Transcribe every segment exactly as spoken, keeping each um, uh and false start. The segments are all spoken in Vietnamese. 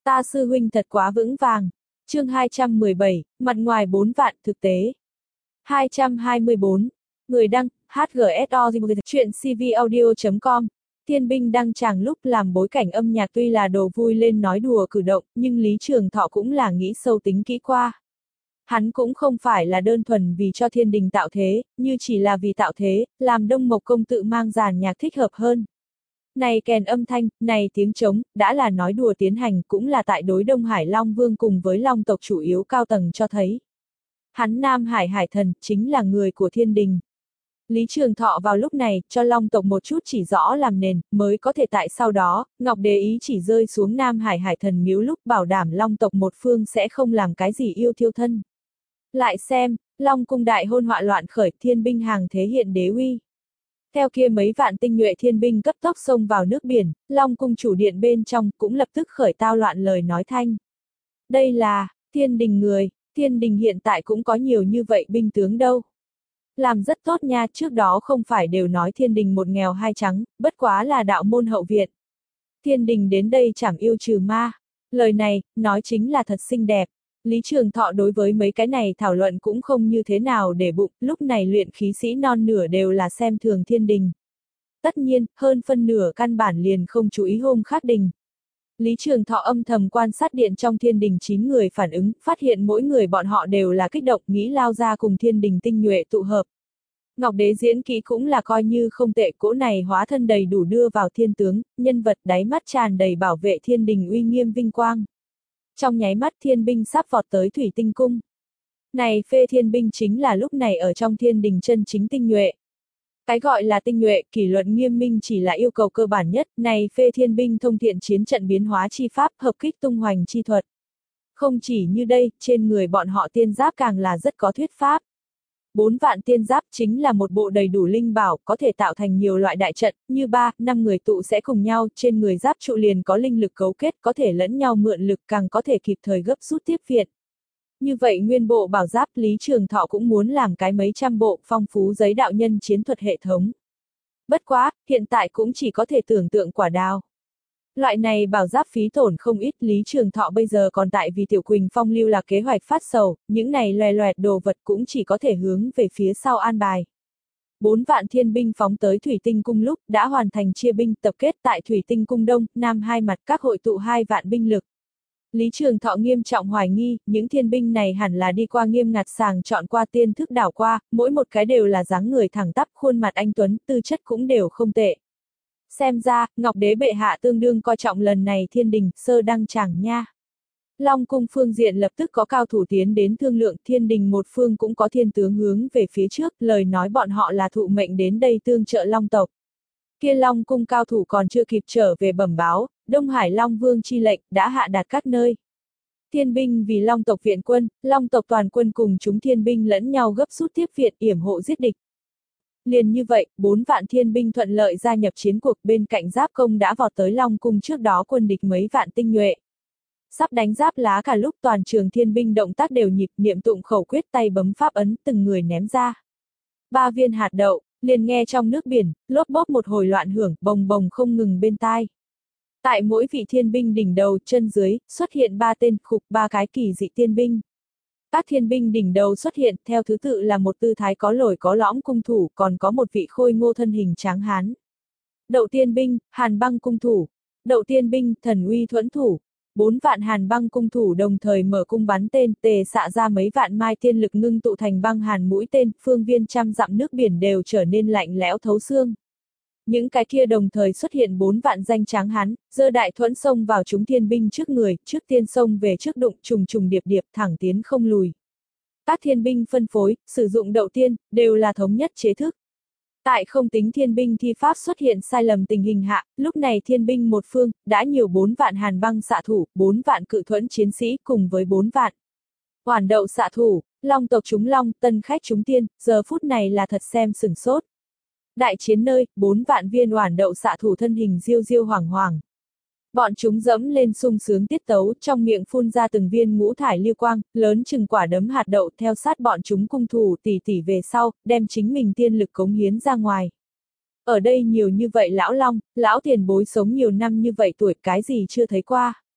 Ta sư huynh thật quá vững vàng. Chương hai trăm mười bảy, mặt ngoài bốn vạn, thực tế. hai trăm hai mươi bốn. Người đăng, hát giê ét o chuyện cvaudio chấm com. Thiên binh đăng tràng lúc làm bối cảnh âm nhạc tuy là đồ vui lên nói đùa cử động, nhưng Lý Trường Thọ cũng là nghĩ sâu tính kỹ qua. Hắn cũng không phải là đơn thuần vì cho thiên đình tạo thế, như chỉ là vì tạo thế, làm Đông Mộc Công tự mang dàn nhạc thích hợp hơn. Này kèn âm thanh, này tiếng trống, đã là nói đùa tiến hành, cũng là tại đối Đông Hải Long Vương cùng với Long tộc chủ yếu cao tầng cho thấy. Hắn Nam Hải Hải Thần, chính là người của thiên đình. Lý Trường Thọ vào lúc này, cho Long tộc một chút chỉ rõ làm nền, mới có thể tại sau đó, Ngọc Đế ý chỉ rơi xuống Nam Hải Hải Thần miếu lúc bảo đảm Long tộc một phương sẽ không làm cái gì yêu thiêu thân. Lại xem, Long cung đại hôn họa loạn khởi, thiên binh hàng thế hiện đế uy. Theo kia mấy vạn tinh nhuệ thiên binh cấp tốc xông vào nước biển, Long cung chủ điện bên trong cũng lập tức khởi tao loạn lời nói thanh. Đây là, thiên đình người, thiên đình hiện tại cũng có nhiều như vậy binh tướng đâu. Làm rất tốt nha, trước đó không phải đều nói thiên đình một nghèo hai trắng, bất quá là đạo môn hậu viện. Thiên đình đến đây chảm yêu trừ ma. Lời này, nói chính là thật xinh đẹp. Lý Trường Thọ đối với mấy cái này thảo luận cũng không như thế nào để bụng, lúc này luyện khí sĩ non nửa đều là xem thường thiên đình. Tất nhiên, hơn phân nửa căn bản liền không chú ý hôm khác đình. Lý Trường Thọ âm thầm quan sát điện trong thiên đình chín người phản ứng, phát hiện mỗi người bọn họ đều là kích động, nghĩ lao ra cùng thiên đình tinh nhuệ tụ hợp. Ngọc Đế diễn kỹ cũng là coi như không tệ, cỗ này hóa thân đầy đủ đưa vào thiên tướng, nhân vật đáy mắt tràn đầy bảo vệ thiên đình uy nghiêm vinh quang. Trong nháy mắt thiên binh sắp vọt tới thủy tinh cung. Này phê thiên binh chính là lúc này ở trong thiên đình chân chính tinh nhuệ. Cái gọi là tinh nhuệ, kỷ luật nghiêm minh chỉ là yêu cầu cơ bản nhất, này phê thiên binh thông thiện chiến trận biến hóa chi pháp, hợp kích tung hoành chi thuật. Không chỉ như đây, trên người bọn họ tiên giáp càng là rất có thuyết pháp. Bốn vạn tiên giáp chính là một bộ đầy đủ linh bảo, có thể tạo thành nhiều loại đại trận, như ba, năm người tụ sẽ cùng nhau, trên người giáp trụ liền có linh lực cấu kết, có thể lẫn nhau mượn lực, càng có thể kịp thời gấp rút tiếp viện. Như vậy nguyên bộ bảo giáp Lý Trường Thọ cũng muốn làm cái mấy trăm bộ phong phú giấy đạo nhân chiến thuật hệ thống. Bất quá, hiện tại cũng chỉ có thể tưởng tượng quả đào. Loại này bảo giáp phí tổn không ít, Lý Trường Thọ bây giờ còn tại vì Tiểu Quỳnh Phong lưu là kế hoạch phát sầu, những này loè loẹt đồ vật cũng chỉ có thể hướng về phía sau an bài. Bốn vạn thiên binh phóng tới Thủy Tinh Cung lúc đã hoàn thành chia binh tập kết tại Thủy Tinh Cung Đông, Nam hai mặt các hội tụ hai vạn binh lực. Lý Trường Thọ nghiêm trọng hoài nghi, những thiên binh này hẳn là đi qua nghiêm ngặt sàng chọn qua tiên thức đảo qua, mỗi một cái đều là dáng người thẳng tắp, khuôn mặt anh tuấn, tư chất cũng đều không tệ. Xem ra, Ngọc Đế bệ hạ tương đương coi trọng lần này thiên đình, sơ đăng tràng nha. Long cung phương diện lập tức có cao thủ tiến đến thương lượng, thiên đình một phương cũng có thiên tướng hướng về phía trước, lời nói bọn họ là thụ mệnh đến đây tương trợ Long tộc. Kia Long cung cao thủ còn chưa kịp trở về bẩm báo, Đông Hải Long Vương chi lệnh đã hạ đạt các nơi. Thiên binh vì Long tộc viện quân, Long tộc toàn quân cùng chúng thiên binh lẫn nhau gấp rút tiếp viện yểm hộ giết địch. Liền như vậy, bốn vạn thiên binh thuận lợi gia nhập chiến cuộc, bên cạnh giáp công đã vọt tới Long cung, trước đó quân địch mấy vạn tinh nhuệ. Sắp đánh giáp lá cả lúc toàn trường thiên binh động tác đều nhịp, niệm tụng khẩu quyết, tay bấm pháp ấn, từng người ném ra. Ba viên hạt đậu, liền nghe trong nước biển, lốp bốp một hồi loạn hưởng, bồng bồng không ngừng bên tai. Tại mỗi vị thiên binh đỉnh đầu, chân dưới, xuất hiện ba tên, khục ba cái kỳ dị tiên binh. Các thiên binh đỉnh đầu xuất hiện, theo thứ tự là một tư thái có lồi có lõm cung thủ, còn có một vị khôi ngô thân hình tráng hán. Đậu tiên binh, hàn băng cung thủ. Đậu tiên binh, thần uy thuẫn thủ. Bốn vạn hàn băng cung thủ đồng thời mở cung bắn tên, tề xạ ra mấy vạn mai tiên lực ngưng tụ thành băng hàn mũi tên, phương viên trăm dặm nước biển đều trở nên lạnh lẽo thấu xương. Những cái kia đồng thời xuất hiện bốn vạn danh tráng hán, giơ đại thuẫn xông vào chúng thiên binh trước người, trước tiên xông về trước đụng, trùng trùng điệp điệp, thẳng tiến không lùi. Các thiên binh phân phối, sử dụng đậu tiên, đều là thống nhất chế thức. Tại không tính thiên binh thi pháp xuất hiện sai lầm tình hình hạ, lúc này thiên binh một phương, đã nhiều bốn vạn hàn băng xạ thủ, bốn vạn cự thuẫn chiến sĩ cùng với bốn vạn hoàn đậu xạ thủ, Long tộc chúng Long, tân khách chúng tiên, giờ phút này là thật xem sửng sốt. Đại chiến nơi, bốn vạn viên oản đậu xạ thủ thân hình diêu diêu hoàng hoàng. Bọn chúng dẫm lên sung sướng tiết tấu, trong miệng phun ra từng viên ngũ thải lưu quang, lớn chừng quả đấm hạt đậu, theo sát bọn chúng cung thủ tỉ tỉ về sau, đem chính mình tiên lực cống hiến ra ngoài. Ở đây nhiều như vậy lão long, lão tiền bối sống nhiều năm như vậy tuổi, cái gì chưa thấy qua.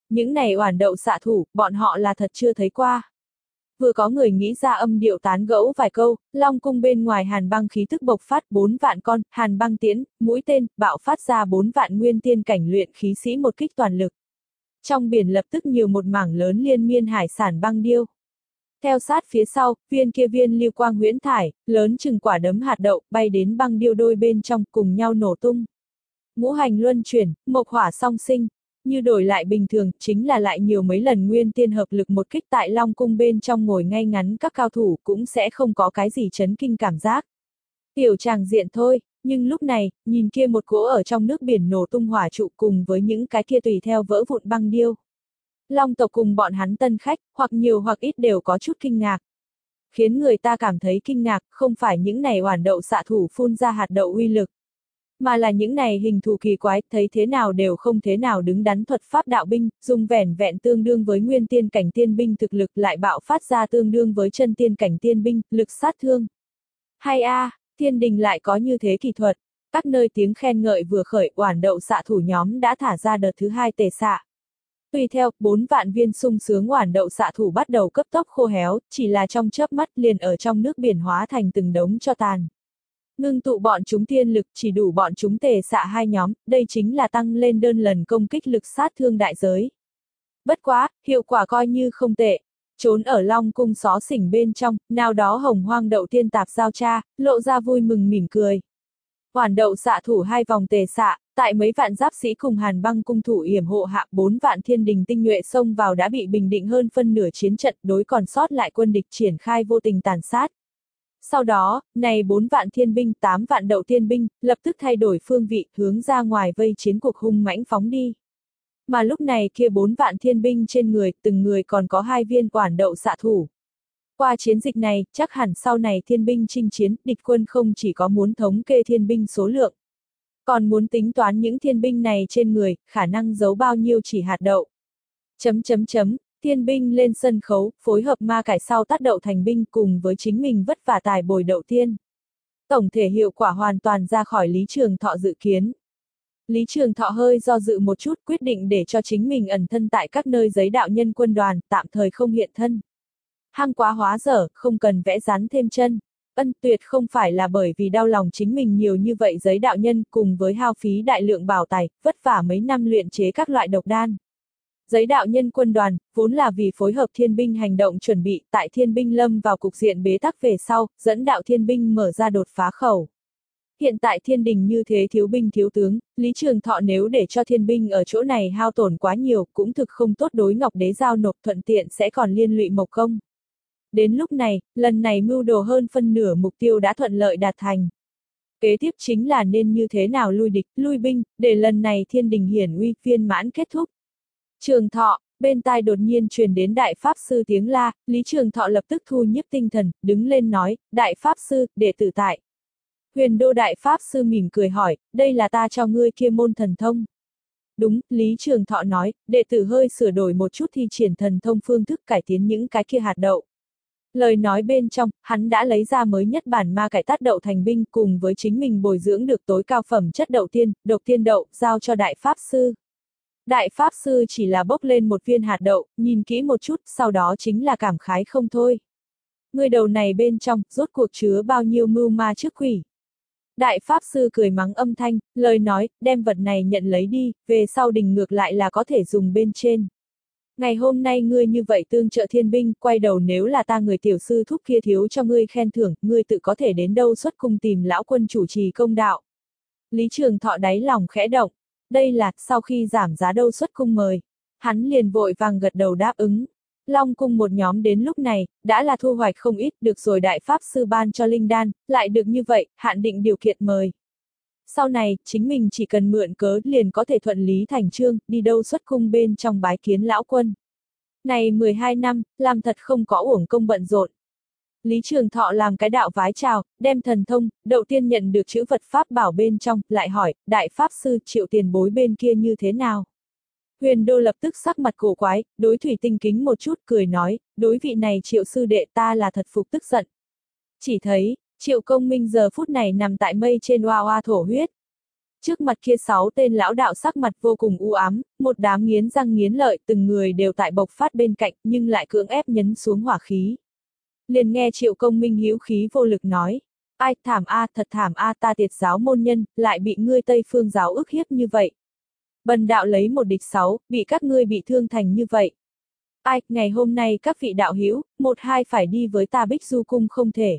Những này oản đậu xạ thủ, bọn họ là thật chưa thấy qua. Vừa có người nghĩ ra âm điệu tán gẫu vài câu, Long cung bên ngoài hàn băng khí tức bộc phát bốn vạn con, hàn băng tiễn, mũi tên, bạo phát ra bốn vạn nguyên tiên cảnh luyện khí sĩ một kích toàn lực. Trong biển lập tức nhiều một mảng lớn liên miên hải sản băng điêu. Theo sát phía sau, viên kia viên lưu quang huyễn thải, lớn chừng quả đấm hạt đậu, bay đến băng điêu đôi bên trong, cùng nhau nổ tung. Ngũ hành luân chuyển, mộc hỏa song sinh. Như đổi lại bình thường, chính là lại nhiều mấy lần nguyên tiên hợp lực một kích tại Long cung bên trong ngồi ngay ngắn các cao thủ cũng sẽ không có cái gì chấn kinh cảm giác. Tiểu tràng diện thôi, nhưng lúc này, nhìn kia một cỗ ở trong nước biển nổ tung hỏa trụ cùng với những cái kia tùy theo vỡ vụn băng điêu. Long tộc cùng bọn hắn tân khách, hoặc nhiều hoặc ít đều có chút kinh ngạc. Khiến người ta cảm thấy kinh ngạc, không phải những này oản đậu xạ thủ phun ra hạt đậu uy lực. Mà là những này hình thù kỳ quái, thấy thế nào đều không thế nào đứng đắn thuật pháp đạo binh, dùng vẻn vẹn tương đương với nguyên tiên cảnh tiên binh thực lực lại bạo phát ra tương đương với chân tiên cảnh tiên binh, lực sát thương. Hay a, à, thiên đình lại có như thế kỳ thuật. Các nơi tiếng khen ngợi vừa khởi, oản đậu xạ thủ nhóm đã thả ra đợt thứ hai tề xạ. Tùy theo, bốn vạn viên sung sướng oản đậu xạ thủ bắt đầu cấp tốc khô héo, chỉ là trong chớp mắt liền ở trong nước biển hóa thành từng đống cho tàn. Ngưng tụ bọn chúng tiên lực chỉ đủ bọn chúng tề xạ hai nhóm, đây chính là tăng lên đơn lần công kích lực sát thương đại giới. Bất quá, hiệu quả coi như không tệ. Trốn ở Long cung xó xỉnh bên trong, nào đó hồng hoang đậu tiên tạp giao cha, lộ ra vui mừng mỉm cười. Oản đậu xạ thủ hai vòng tề xạ, tại mấy vạn giáp sĩ cùng hàn băng cung thủ yểm hộ hạ bốn vạn thiên đình tinh nhuệ xông vào đã bị bình định hơn phân nửa chiến trận, đối còn sót lại quân địch triển khai vô tình tàn sát. Sau đó, này bốn vạn thiên binh, tám vạn đậu tiên binh, lập tức thay đổi phương vị, hướng ra ngoài vây chiến cuộc hung mãnh phóng đi. Mà lúc này kia bốn vạn thiên binh trên người, từng người còn có hai viên oản đậu xạ thủ. Qua chiến dịch này, chắc hẳn sau này thiên binh chinh chiến, địch quân không chỉ có muốn thống kê thiên binh số lượng, còn muốn tính toán những thiên binh này trên người, khả năng giấu bao nhiêu chỉ hạt đậu. Chấm chấm chấm, thiên binh lên sân khấu, phối hợp ma cải sau tát đậu thành binh cùng với chính mình vất vả tài bồi đậu tiên. Tổng thể hiệu quả hoàn toàn ra khỏi Lý Trường Thọ dự kiến. Lý Trường Thọ hơi do dự một chút, quyết định để cho chính mình ẩn thân tại các nơi giấy đạo nhân quân đoàn, tạm thời không hiện thân. Hăng quá hóa dở, không cần vẽ rắn thêm chân. Ân tuyệt không phải là bởi vì đau lòng chính mình nhiều như vậy giấy đạo nhân cùng với hao phí đại lượng bảo tài, vất vả mấy năm luyện chế các loại độc đan. Giấy đạo nhân quân đoàn, vốn là vì phối hợp thiên binh hành động chuẩn bị, tại thiên binh lâm vào cục diện bế tắc về sau, dẫn đạo thiên binh mở ra đột phá khẩu. Hiện tại thiên đình như thế thiếu binh thiếu tướng, Lý Trường Thọ nếu để cho thiên binh ở chỗ này hao tổn quá nhiều, cũng thực không tốt đối Ngọc Đế giao nộp, thuận tiện sẽ còn liên lụy Mộc Công. Đến lúc này, lần này mưu đồ hơn phân nửa mục tiêu đã thuận lợi đạt thành. Kế tiếp chính là nên như thế nào lui địch, lui binh, để lần này thiên đình hiển uy viên mãn kết thúc. Trường Thọ, bên tai đột nhiên truyền đến Đại Pháp Sư tiếng la, Lý Trường Thọ lập tức thu nhiếp tinh thần, đứng lên nói, Đại Pháp Sư, đệ tử tại. Huyền Đô Đại Pháp Sư mỉm cười hỏi, đây là ta cho ngươi kia môn thần thông. Đúng, Lý Trường Thọ nói, đệ tử hơi sửa đổi một chút thi triển thần thông phương thức cải tiến những cái kia hạt đậu. Lời nói bên trong, hắn đã lấy ra mới nhất bản ma cải tát đậu thành binh cùng với chính mình bồi dưỡng được tối cao phẩm chất đậu tiên, độc tiên đậu, giao cho Đại Pháp Sư. Đại Pháp Sư chỉ là bốc lên một viên hạt đậu, nhìn kỹ một chút, sau đó chính là cảm khái không thôi. Người đầu này bên trong, rốt cuộc chứa bao nhiêu mưu ma trước quỷ. Đại Pháp Sư cười mắng âm thanh, lời nói, đem vật này nhận lấy đi, về sau đình ngược lại là có thể dùng bên trên. Ngày hôm nay ngươi như vậy tương trợ thiên binh, quay đầu nếu là ta người tiểu sư thúc kia thiếu cho ngươi khen thưởng, ngươi tự có thể đến đâu xuất cung tìm lão quân chủ trì công đạo. Lý Trường Thọ đáy lòng khẽ động, đây là, sau khi giảm giá đâu xuất cung mời. Hắn liền vội vàng gật đầu đáp ứng. Long cung một nhóm đến lúc này, đã là thu hoạch không ít, được rồi Đại Pháp Sư ban cho linh đan, lại được như vậy, hạn định điều kiện mời. Sau này, chính mình chỉ cần mượn cớ liền có thể thuận lý thành chương, đi đâu xuất cung bên trong bái kiến lão quân. Này mười hai năm, làm thật không có uổng công bận rộn. Lý Trường Thọ làm cái đạo vái chào, đem thần thông, đậu tiên nhận được chữ vật pháp bảo bên trong, lại hỏi, Đại Pháp Sư Triệu tiền bối bên kia như thế nào? Huyền Đô lập tức sắc mặt cổ quái, đối thủy tinh kính một chút cười nói, đối vị này Triệu sư đệ ta là thật phục tức giận. Chỉ thấy, Triệu Công Minh giờ phút này nằm tại mây trên oa oa thổ huyết. Trước mặt kia sáu tên lão đạo sắc mặt vô cùng u ám, một đám nghiến răng nghiến lợi, từng người đều tại bộc phát bên cạnh, nhưng lại cưỡng ép nhấn xuống hỏa khí. Liền nghe Triệu Công Minh hữu khí vô lực nói, ai thảm a, thật thảm a, ta Tiệt giáo môn nhân, lại bị ngươi Tây Phương giáo ức hiếp như vậy. Bần đạo lấy một địch sáu, bị các ngươi bị thương thành như vậy. Ai, ngày hôm nay các vị đạo hữu, một hai phải đi với ta Bích Du cung không thể.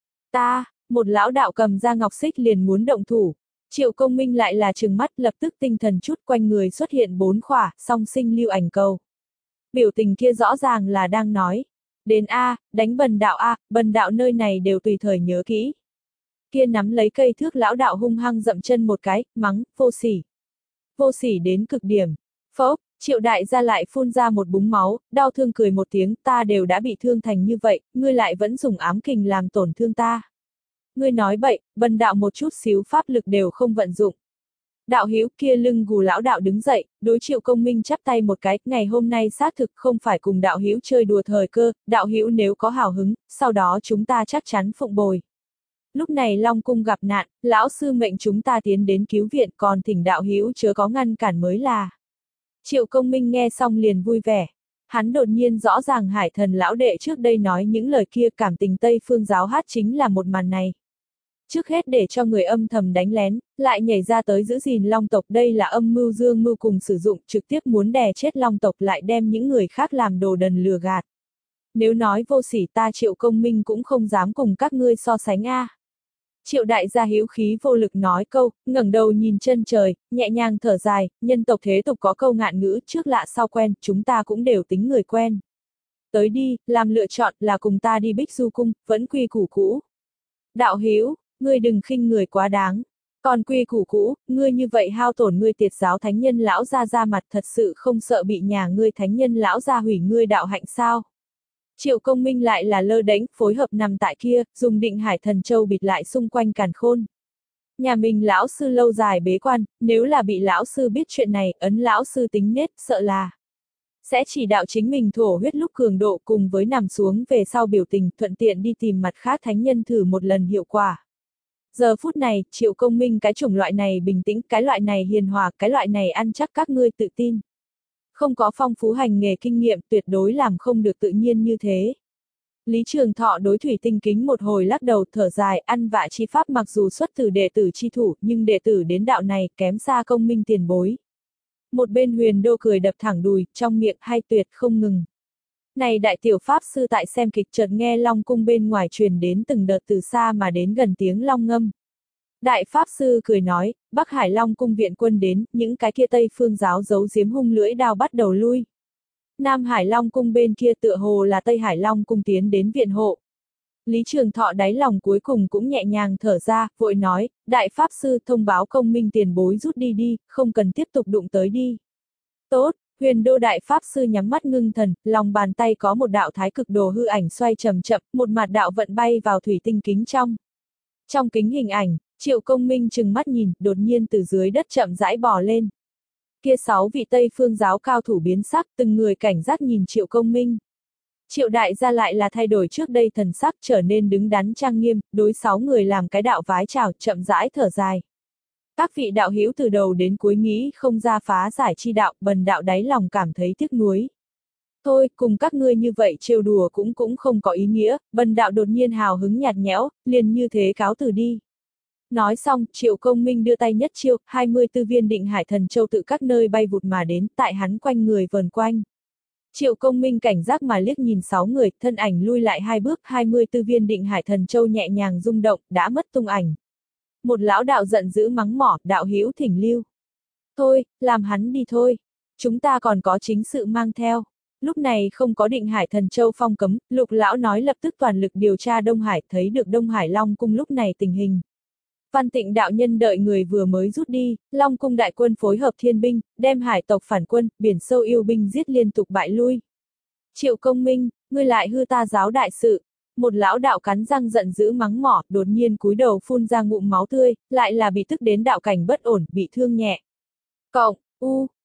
Ta, một lão đạo cầm ra ngọc xích liền muốn động thủ. Triệu Công Minh lại là trừng mắt, lập tức tinh thần chút, quanh người xuất hiện bốn khỏa, song sinh lưu ảnh cầu. Biểu tình kia rõ ràng là đang nói, đến A, đánh bần đạo A, bần đạo nơi này đều tùy thời nhớ kỹ. Kia nắm lấy cây thước lão đạo hung hăng dậm chân một cái, mắng, vô sỉ. Vô sỉ đến cực điểm. Phốc, Triệu đại gia lại phun ra một búng máu, đau thương cười một tiếng, ta đều đã bị thương thành như vậy, ngươi lại vẫn dùng ám kình làm tổn thương ta. Ngươi nói bậy, bần đạo một chút xíu pháp lực đều không vận dụng. Đạo hữu kia lưng gù lão đạo đứng dậy, đối Triệu Công Minh chắp tay một cái, ngày hôm nay xác thực không phải cùng đạo hữu chơi đùa thời cơ, đạo hữu nếu có hào hứng, sau đó chúng ta chắc chắn phụng bồi. Lúc này Long cung gặp nạn, lão sư mệnh chúng ta tiến đến cứu viện, còn thỉnh đạo hữu chớ có ngăn cản mới là. Triệu Công Minh nghe xong liền vui vẻ. Hắn đột nhiên rõ ràng Hải Thần lão đệ trước đây nói những lời kia, cảm tình Tây Phương giáo hát chính là một màn này. Trước hết để cho người âm thầm đánh lén, lại nhảy ra tới giữ gìn Long tộc, đây là âm mưu dương mưu cùng sử dụng, trực tiếp muốn đè chết Long tộc, lại đem những người khác làm đồ đần lừa gạt. Nếu nói vô sỉ, ta Triệu Công Minh cũng không dám cùng các ngươi so sánh a. Triệu đại gia hữu khí vô lực nói câu, ngẩng đầu nhìn chân trời, nhẹ nhàng thở dài, nhân tộc thế tục có câu ngạn ngữ, trước lạ sau quen, chúng ta cũng đều tính người quen. Tới đi, làm lựa chọn là cùng ta đi Bích Du cung, vẫn quy củ cũ. Đạo hữu, ngươi đừng khinh người quá đáng. Còn quy củ cũ, ngươi như vậy hao tổn ngươi Tiệt giáo thánh nhân lão gia ra mặt, thật sự không sợ bị nhà ngươi thánh nhân lão gia hủy ngươi đạo hạnh sao? Triệu Công Minh lại là lơ đễnh, phối hợp nằm tại kia, dùng Định Hải Thần Châu bịt lại xung quanh càn khôn. Nhà mình lão sư lâu dài bế quan, nếu là bị lão sư biết chuyện này, ấn lão sư tính nết, sợ là sẽ chỉ đạo chính mình thổ huyết lúc cường độ, cùng với nằm xuống về sau biểu tình, thuận tiện đi tìm mặt khác thánh nhân thử một lần hiệu quả. Giờ phút này, Triệu Công Minh cái chủng loại này bình tĩnh, cái loại này hiền hòa, cái loại này ăn chắc các ngươi tự tin. Không có phong phú hành nghề kinh nghiệm, tuyệt đối làm không được tự nhiên như thế. Lý Trường Thọ đối Thủy Tinh Kính một hồi lắc đầu thở dài, ăn vạ chi pháp mặc dù xuất từ đệ tử chi thủ, nhưng đệ tử đến đạo này kém xa Công Minh tiền bối. Một bên Huyền Đô cười đập thẳng đùi, trong miệng hay tuyệt không ngừng. Này đại tiểu pháp sư tại xem kịch chợt nghe Long cung bên ngoài truyền đến từng đợt từ xa mà đến gần tiếng long ngâm. Đại pháp sư cười nói, Bắc Hải Long cung viện quân đến, những cái kia Tây Phương giáo giấu giếm hung lưỡi đao bắt đầu lui. Nam Hải Long cung bên kia tựa hồ là Tây Hải Long cung tiến đến viện hộ. Lý Trường Thọ đáy lòng cuối cùng cũng nhẹ nhàng thở ra, vội nói, đại pháp sư thông báo Công Minh tiền bối rút đi đi, không cần tiếp tục đụng tới đi. Tốt. Huyền Đô đại pháp sư nhắm mắt ngưng thần, lòng bàn tay có một đạo thái cực đồ hư ảnh xoay chậm chậm, một mặt đạo vận bay vào thủy tinh kính trong. Trong kính hình ảnh, Triệu Công Minh trừng mắt nhìn, đột nhiên từ dưới đất chậm rãi bò lên. Kia sáu vị Tây Phương giáo cao thủ biến sắc, từng người cảnh giác nhìn Triệu Công Minh. Triệu đại gia lại là thay đổi trước đây thần sắc, trở nên đứng đắn trang nghiêm, đối sáu người làm cái đạo vái chào, chậm rãi thở dài. Các vị đạo hữu từ đầu đến cuối nghĩ không ra phá giải chi đạo, bần đạo đáy lòng cảm thấy tiếc nuối. Thôi, cùng các ngươi như vậy trêu đùa cũng cũng không có ý nghĩa, bần đạo đột nhiên hào hứng nhạt nhẽo, liền như thế cáo từ đi. Nói xong, Triệu Công Minh đưa tay nhất chiêu, hai mươi tư viên Định Hải Thần Châu tự các nơi bay vụt mà đến, tại hắn quanh người vờn quanh. Triệu Công Minh cảnh giác mà liếc nhìn sáu người, thân ảnh lui lại hai bước, hai mươi tư viên Định Hải Thần Châu nhẹ nhàng rung động, đã mất tung ảnh. Một lão đạo giận dữ mắng mỏ, đạo hữu thỉnh lưu. Thôi, làm hắn đi thôi. Chúng ta còn có chính sự mang theo. Lúc này không có Định Hải Thần Châu phong cấm, Lục lão nói lập tức toàn lực điều tra Đông Hải, thấy được Đông Hải Long cung lúc này tình hình. Văn Tịnh đạo nhân đợi người vừa mới rút đi, Long cung đại quân phối hợp thiên binh, đem hải tộc phản quân, biển sâu yêu binh giết liên tục bại lui. Triệu Công Minh, ngươi lại hư ta giáo đại sự. Một lão đạo cắn răng giận dữ mắng mỏ, đột nhiên cúi đầu phun ra ngụm máu tươi, lại là bị tức đến đạo cảnh bất ổn, bị thương nhẹ. Cộng, u,